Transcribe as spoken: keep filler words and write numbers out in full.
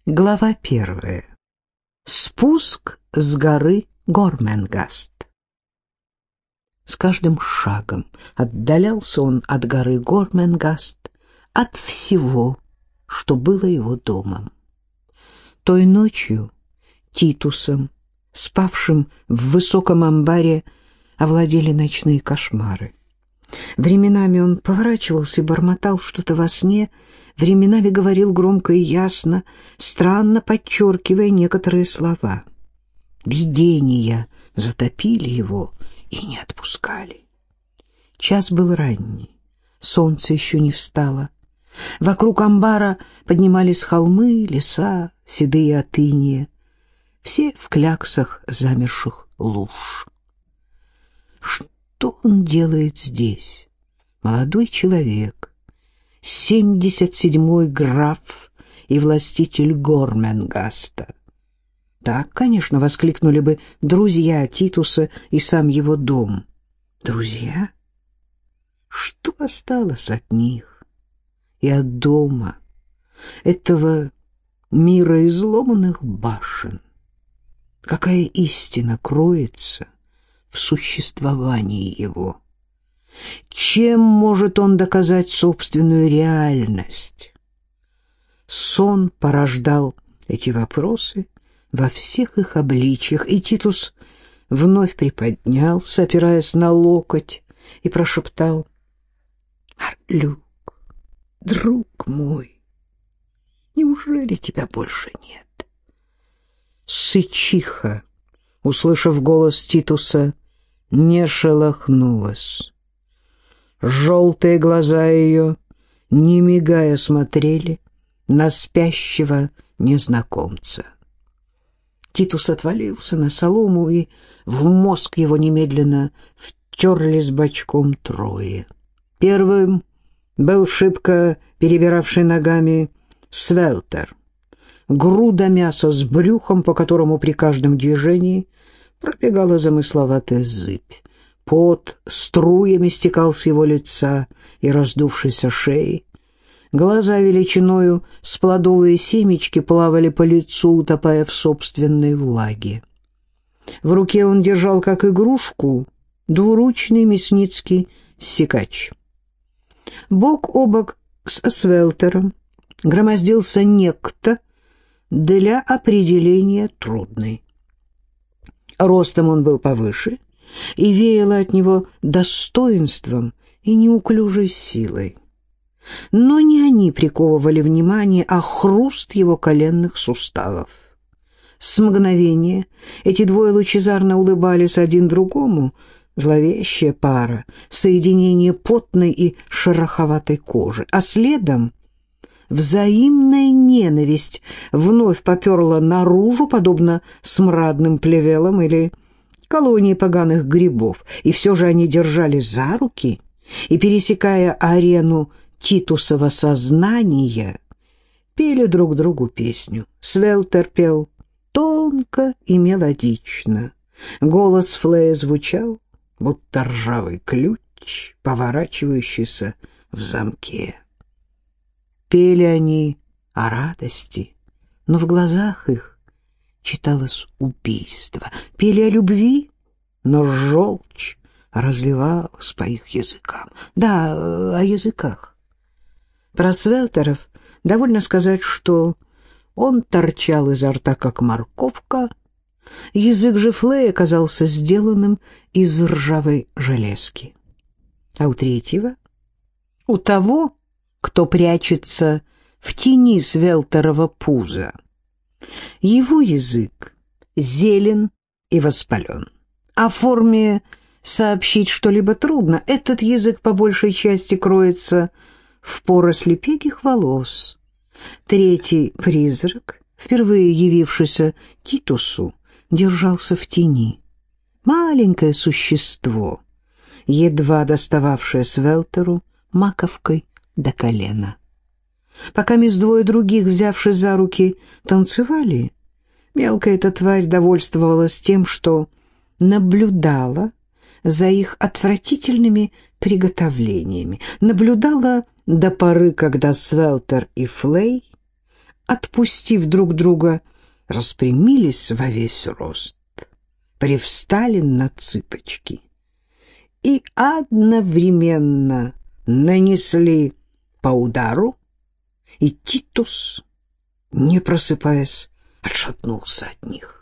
Глава первая. Спуск с горы Горменгаст. С каждым шагом отдалялся он от горы Горменгаст, от всего, что было его домом. Той ночью Титусом, спавшим в высоком амбаре, овладели ночные кошмары. Временами он поворачивался и бормотал что-то во сне, временами говорил громко и ясно, странно подчеркивая некоторые слова. Видения затопили его и не отпускали. Час был ранний, солнце еще не встало. Вокруг амбара поднимались холмы, леса, седые от иния, все в кляксах замерших луж. Что он делает здесь? Молодой человек, семьдесят седьмой граф и властитель Горменгаста. Так, конечно, воскликнули бы друзья Титуса и сам его дом. Друзья? Что осталось от них и от дома, этого мира изломанных башен? Какая истина кроется в существовании его? Чем может он доказать собственную реальность? Сон порождал эти вопросы во всех их обличьях, и Титус вновь приподнялся, опираясь на локоть, и прошептал: «Арлюк, друг мой, неужели тебя больше нет?» Сычиха, услышав голос Титуса, не шелохнулась. Желтые глаза ее, не мигая, смотрели на спящего незнакомца. Титус отвалился на солому, и в мозг его немедленно втерлись бочком трое. Первым был шибко перебиравший ногами Свелтер, груда мяса с брюхом, по которому при каждом движении пробегала замысловатая зыбь. Пот струями стекал с его лица и раздувшейся шеи. Глаза величиною с плодовые семечки плавали по лицу, утопая в собственной влаге. В руке он держал, как игрушку, двуручный мясницкий секач. Бок о бок с Свелтером громоздился некто для определения трудный. Ростом он был повыше, и веяло от него достоинством и неуклюжей силой. Но не они приковывали внимание, а хруст его коленных суставов. С мгновения эти двое лучезарно улыбались один другому, зловещая пара, соединение потной и шероховатой кожи, а следом взаимная ненависть вновь поперла наружу, подобно смрадным плевелам или колонии поганых грибов, и все же они держались за руки и, пересекая арену Титусова сознания, пели друг другу песню. Свелтер пел тонко и мелодично. Голос Флея звучал, будто ржавый ключ, поворачивающийся в замке. Пели они о радости, но в глазах их читалось убийство. Пели о любви, но желчь разливалась по их языкам. Да, о языках. Про Свелтеров довольно сказать, что он торчал изо рта, как морковка. Язык же Флея казался сделанным из ржавой железки. А у третьего, у того, кто прячется в тени Свелтерова пуза, его язык зелен и воспален. О форме сообщить что-либо трудно. Этот язык по большей части кроется в поросли пегих волос. Третий призрак, впервые явившийся Титусу, держался в тени. Маленькое существо, едва достававшее Свелтеру маковкой до колена. Пока мисс двое других, взявшись за руки, танцевали, мелкая эта тварь довольствовалась тем, что наблюдала за их отвратительными приготовлениями, наблюдала до поры, когда Свелтер и Флей отпустив друг друга, распрямились во весь рост, привстали на цыпочки и одновременно нанесли по удару, и Титус, не просыпаясь, отшатнулся от них.